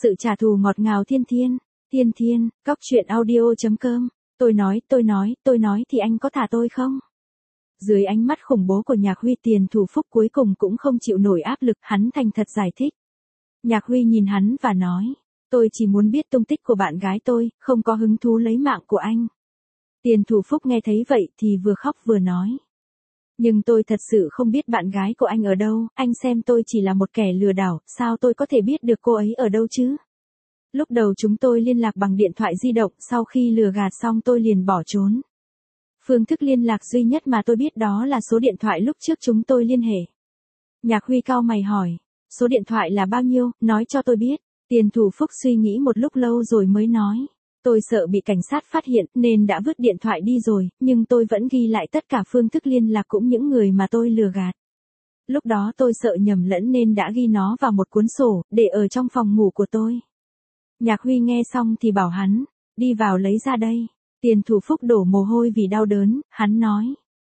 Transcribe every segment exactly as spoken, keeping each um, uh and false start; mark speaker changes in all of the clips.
Speaker 1: Sự trả thù ngọt ngào thiên thiên, thiên thiên, cóc truyện audio.com, tôi nói, tôi nói, tôi nói thì anh có thả tôi không? Dưới ánh mắt khủng bố của Nhạc Huy, Tiền Thủ Phúc cuối cùng cũng không chịu nổi áp lực, hắn thành thật giải thích. Nhạc Huy nhìn hắn và nói, tôi chỉ muốn biết tung tích của bạn gái tôi, không có hứng thú lấy mạng của anh. Tiền Thủ Phúc nghe thấy vậy thì vừa khóc vừa nói. Nhưng tôi thật sự không biết bạn gái của anh ở đâu, anh xem tôi chỉ là một kẻ lừa đảo, sao tôi có thể biết được cô ấy ở đâu chứ? Lúc đầu chúng tôi liên lạc bằng điện thoại di động, sau khi lừa gạt xong tôi liền bỏ trốn. Phương thức liên lạc duy nhất mà tôi biết đó là số điện thoại lúc trước chúng tôi liên hệ. Nhạc Huy cau mày hỏi, số điện thoại là bao nhiêu, nói cho tôi biết. Tiền Thủ Phúc suy nghĩ một lúc lâu rồi mới nói. Tôi sợ bị cảnh sát phát hiện nên đã vứt điện thoại đi rồi, nhưng tôi vẫn ghi lại tất cả phương thức liên lạc cũng những người mà tôi lừa gạt. Lúc đó tôi sợ nhầm lẫn nên đã ghi nó vào một cuốn sổ, để ở trong phòng ngủ của tôi. Nhạc Huy nghe xong thì bảo hắn, đi vào lấy ra đây. Tiền Thủ Phúc đổ mồ hôi vì đau đớn, hắn nói.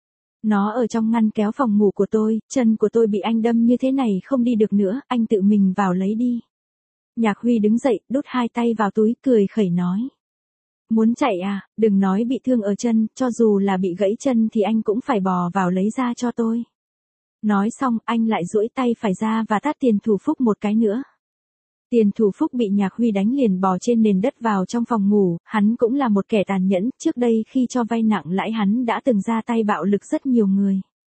Speaker 1: Nó ở trong ngăn kéo phòng ngủ của tôi, chân của tôi bị anh đâm như thế này không đi được nữa, anh tự mình vào lấy đi. Nhạc Huy đứng dậy, đút hai tay vào túi, cười khẩy nói. Muốn chạy à, đừng nói bị thương ở chân, cho dù là bị gãy chân thì anh cũng phải bò vào lấy ra cho tôi. Nói xong, anh lại duỗi tay phải ra và tát Tiền Thủ Phúc một cái nữa. Tiền Thủ Phúc bị Nhạc Huy đánh liền bò trên nền đất vào trong phòng ngủ, hắn cũng là một kẻ tàn nhẫn, trước đây khi cho vay nặng lãi hắn đã từng ra tay bạo lực rất nhiều người.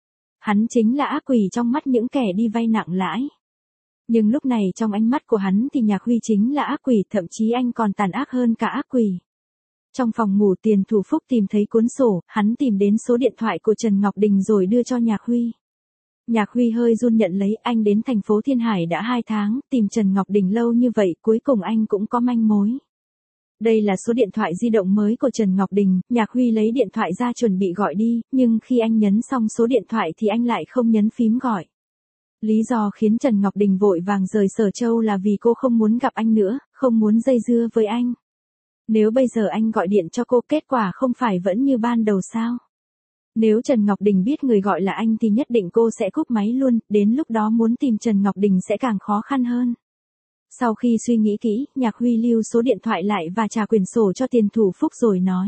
Speaker 1: Hắn chính là ác quỷ trong mắt những kẻ đi vay nặng lãi. Nhưng lúc này trong ánh mắt của hắn thì Nhạc Huy chính là ác quỷ, thậm chí anh còn tàn ác hơn cả ác quỷ. Trong phòng ngủ Tiền Thủ Phúc tìm thấy cuốn sổ, hắn tìm đến số điện thoại của Trần Ngọc Đình rồi đưa cho Nhạc Huy. Nhạc Huy hơi run nhận lấy, anh đến thành phố Thiên Hải đã hai tháng, tìm Trần Ngọc Đình lâu như vậy, cuối cùng anh cũng có manh mối. Đây là số điện thoại di động mới của Trần Ngọc Đình, Nhạc Huy lấy điện thoại ra chuẩn bị gọi đi, nhưng khi anh nhấn xong số điện thoại thì anh lại không nhấn phím gọi. Lý do khiến Trần Ngọc Đình vội vàng rời Sở Châu là vì cô không muốn gặp anh nữa, không muốn dây dưa với anh. Nếu bây giờ anh gọi điện cho cô, kết quả không phải vẫn như ban đầu sao? Nếu Trần Ngọc Đình biết người gọi là anh thì nhất định cô sẽ cúp máy luôn, đến lúc đó muốn tìm Trần Ngọc Đình sẽ càng khó khăn hơn. Sau khi suy nghĩ kỹ, Nhạc Huy lưu số điện thoại lại và trả quyển sổ cho Tiền Thủ Phúc rồi nói.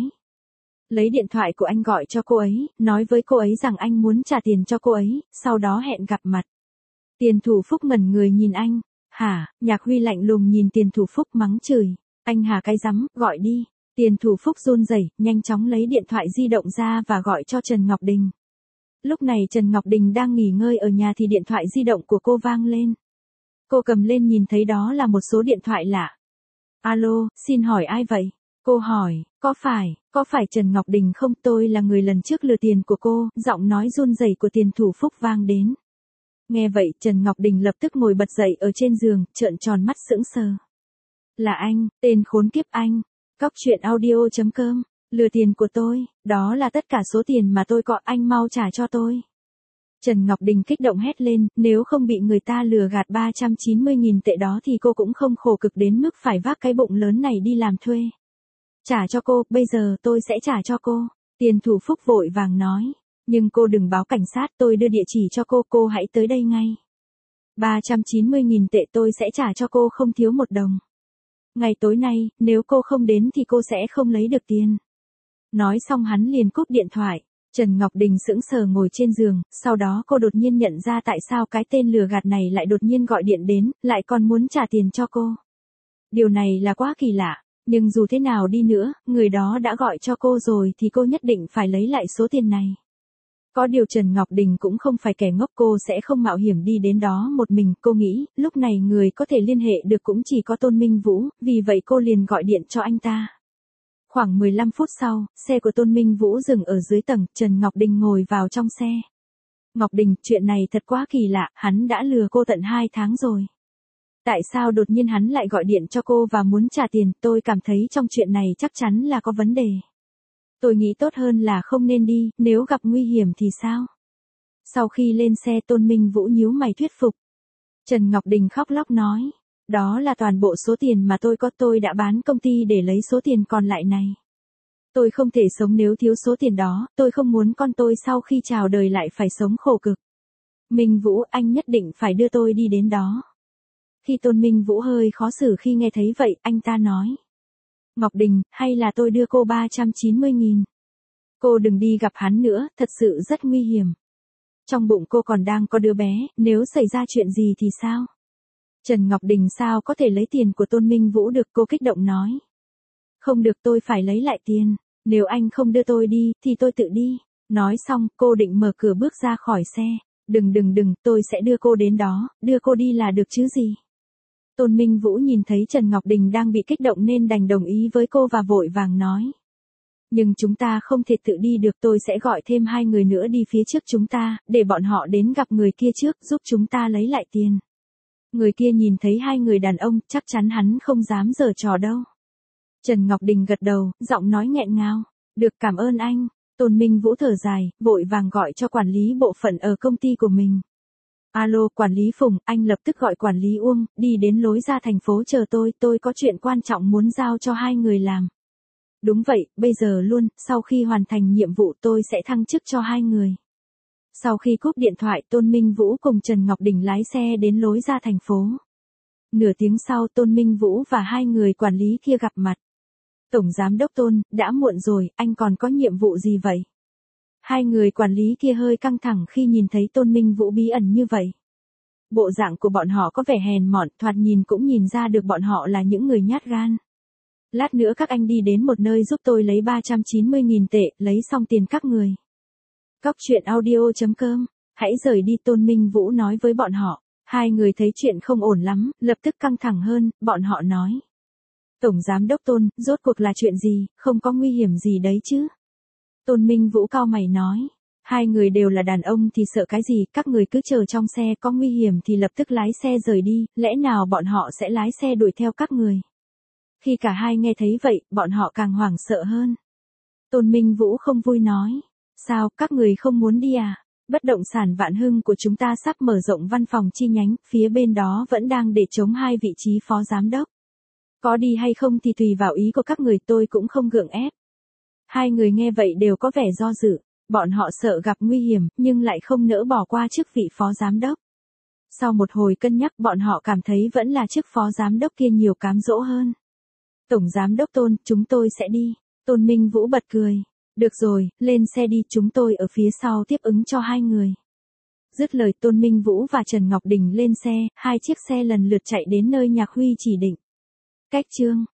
Speaker 1: Lấy điện thoại của anh gọi cho cô ấy, nói với cô ấy rằng anh muốn trả tiền cho cô ấy, sau đó hẹn gặp mặt. Tiền Thủ Phúc ngẩn người nhìn anh. Hả? Nhạc Huy lạnh lùng nhìn Tiền Thủ Phúc mắng chửi. Anh hả cái rắm, gọi đi. Tiền Thủ Phúc run rẩy, nhanh chóng lấy điện thoại di động ra và gọi cho Trần Ngọc Đình. Lúc này Trần Ngọc Đình đang nghỉ ngơi ở nhà thì điện thoại di động của cô vang lên. Cô cầm lên nhìn thấy đó là một số điện thoại lạ. Alo, xin hỏi ai vậy? Cô hỏi, có phải, có phải Trần Ngọc Đình không? Tôi là người lần trước lừa tiền của cô, giọng nói run rẩy của Tiền Thủ Phúc vang đến. Nghe vậy, Trần Ngọc Đình lập tức ngồi bật dậy ở trên giường, trợn tròn mắt sững sờ. Là anh, tên khốn kiếp anh. Cóc truyện audio.com, lừa tiền của tôi, đó là tất cả số tiền mà tôi có, anh mau trả cho tôi. Trần Ngọc Đình kích động hét lên, nếu không bị người ta lừa gạt ba trăm chín mươi nghìn tệ đó thì cô cũng không khổ cực đến mức phải vác cái bụng lớn này đi làm thuê. Trả cho cô, bây giờ tôi sẽ trả cho cô. Tiền Thủ Phúc vội vàng nói, nhưng cô đừng báo cảnh sát, tôi đưa địa chỉ cho cô, cô hãy tới đây ngay. ba trăm chín mươi nghìn tệ tôi sẽ trả cho cô không thiếu một đồng. Ngày tối nay, nếu cô không đến thì cô sẽ không lấy được tiền. Nói xong hắn liền cúp điện thoại. Trần Ngọc Đình sững sờ ngồi trên giường, sau đó cô đột nhiên nhận ra tại sao cái tên lừa gạt này lại đột nhiên gọi điện đến, lại còn muốn trả tiền cho cô. Điều này là quá kỳ lạ, nhưng dù thế nào đi nữa, người đó đã gọi cho cô rồi thì cô nhất định phải lấy lại số tiền này. Có điều Trần Ngọc Đình cũng không phải kẻ ngốc, cô sẽ không mạo hiểm đi đến đó một mình, cô nghĩ, lúc này người có thể liên hệ được cũng chỉ có Tôn Minh Vũ, vì vậy cô liền gọi điện cho anh ta. Khoảng mười lăm phút sau, xe của Tôn Minh Vũ dừng ở dưới tầng, Trần Ngọc Đình ngồi vào trong xe. Ngọc Đình, chuyện này thật quá kỳ lạ, hắn đã lừa cô tận hai tháng rồi. Tại sao đột nhiên hắn lại gọi điện cho cô và muốn trả tiền, tôi cảm thấy trong chuyện này chắc chắn là có vấn đề. Tôi nghĩ tốt hơn là không nên đi, nếu gặp nguy hiểm thì sao? Sau khi lên xe Tôn Minh Vũ nhíu mày thuyết phục. Trần Ngọc Đình khóc lóc nói, đó là toàn bộ số tiền mà tôi có, tôi đã bán công ty để lấy số tiền còn lại này. Tôi không thể sống nếu thiếu số tiền đó, tôi không muốn con tôi sau khi chào đời lại phải sống khổ cực. Minh Vũ, anh nhất định phải đưa tôi đi đến đó. Khi Tôn Minh Vũ hơi khó xử khi nghe thấy vậy, anh ta nói. Ngọc Đình, hay là tôi đưa cô ba trăm chín mươi nghìn. Cô đừng đi gặp hắn nữa, thật sự rất nguy hiểm. Trong bụng cô còn đang có đứa bé, nếu xảy ra chuyện gì thì sao? Trần Ngọc Đình sao có thể lấy tiền của Tôn Minh Vũ được, cô kích động nói. Không được, tôi phải lấy lại tiền. Nếu anh không đưa tôi đi, thì tôi tự đi. Nói xong, cô định mở cửa bước ra khỏi xe. Đừng đừng đừng, tôi sẽ đưa cô đến đó, đưa cô đi là được chứ gì. Tôn Minh Vũ nhìn thấy Trần Ngọc Đình đang bị kích động nên đành đồng ý với cô và vội vàng nói. Nhưng chúng ta không thể tự đi được, tôi sẽ gọi thêm hai người nữa đi phía trước chúng ta, để bọn họ đến gặp người kia trước, giúp chúng ta lấy lại tiền. Người kia nhìn thấy hai người đàn ông, chắc chắn hắn không dám giở trò đâu. Trần Ngọc Đình gật đầu, giọng nói nghẹn ngào. Được, cảm ơn anh. Tôn Minh Vũ thở dài, vội vàng gọi cho quản lý bộ phận ở công ty của mình. Alo, quản lý Phùng, anh lập tức gọi quản lý Uông, đi đến lối ra thành phố chờ tôi, tôi có chuyện quan trọng muốn giao cho hai người làm. Đúng vậy, bây giờ luôn, sau khi hoàn thành nhiệm vụ tôi sẽ thăng chức cho hai người. Sau khi cúp điện thoại, Tôn Minh Vũ cùng Trần Ngọc Đình lái xe đến lối ra thành phố. Nửa tiếng sau, Tôn Minh Vũ và hai người quản lý kia gặp mặt. Tổng giám đốc Tôn, đã muộn rồi, anh còn có nhiệm vụ gì vậy? Hai người quản lý kia hơi căng thẳng khi nhìn thấy Tôn Minh Vũ bí ẩn như vậy. Bộ dạng của bọn họ có vẻ hèn mọn, thoạt nhìn cũng nhìn ra được bọn họ là những người nhát gan. Lát nữa các anh đi đến một nơi giúp tôi lấy ba trăm chín mươi nghìn tệ, lấy xong tiền các người. Cóc truyện audio chấm com, hãy rời đi, Tôn Minh Vũ nói với bọn họ. Hai người thấy chuyện không ổn lắm, lập tức căng thẳng hơn, bọn họ nói. Tổng giám đốc Tôn, rốt cuộc là chuyện gì, không có nguy hiểm gì đấy chứ? Tôn Minh Vũ cau mày nói. Hai người đều là đàn ông thì sợ cái gì, các người cứ chờ trong xe, có nguy hiểm thì lập tức lái xe rời đi, lẽ nào bọn họ sẽ lái xe đuổi theo các người? Khi cả hai nghe thấy vậy, bọn họ càng hoảng sợ hơn. Tôn Minh Vũ không vui nói. Sao, các người không muốn đi à? Bất động sản Vạn Hưng của chúng ta sắp mở rộng văn phòng chi nhánh, phía bên đó vẫn đang để trống hai vị trí phó giám đốc. Có đi hay không thì tùy vào ý của các người, tôi cũng không gượng ép. Hai người nghe vậy đều có vẻ do dự, bọn họ sợ gặp nguy hiểm, nhưng lại không nỡ bỏ qua chức vị phó giám đốc. Sau một hồi cân nhắc, bọn họ cảm thấy vẫn là chức phó giám đốc kia nhiều cám dỗ hơn. Tổng giám đốc Tôn, chúng tôi sẽ đi. Tôn Minh Vũ bật cười. Được rồi, lên xe đi, chúng tôi ở phía sau tiếp ứng cho hai người. Dứt lời, Tôn Minh Vũ và Trần Ngọc Đình lên xe, hai chiếc xe lần lượt chạy đến nơi Nhạc Huy chỉ định. Cách chương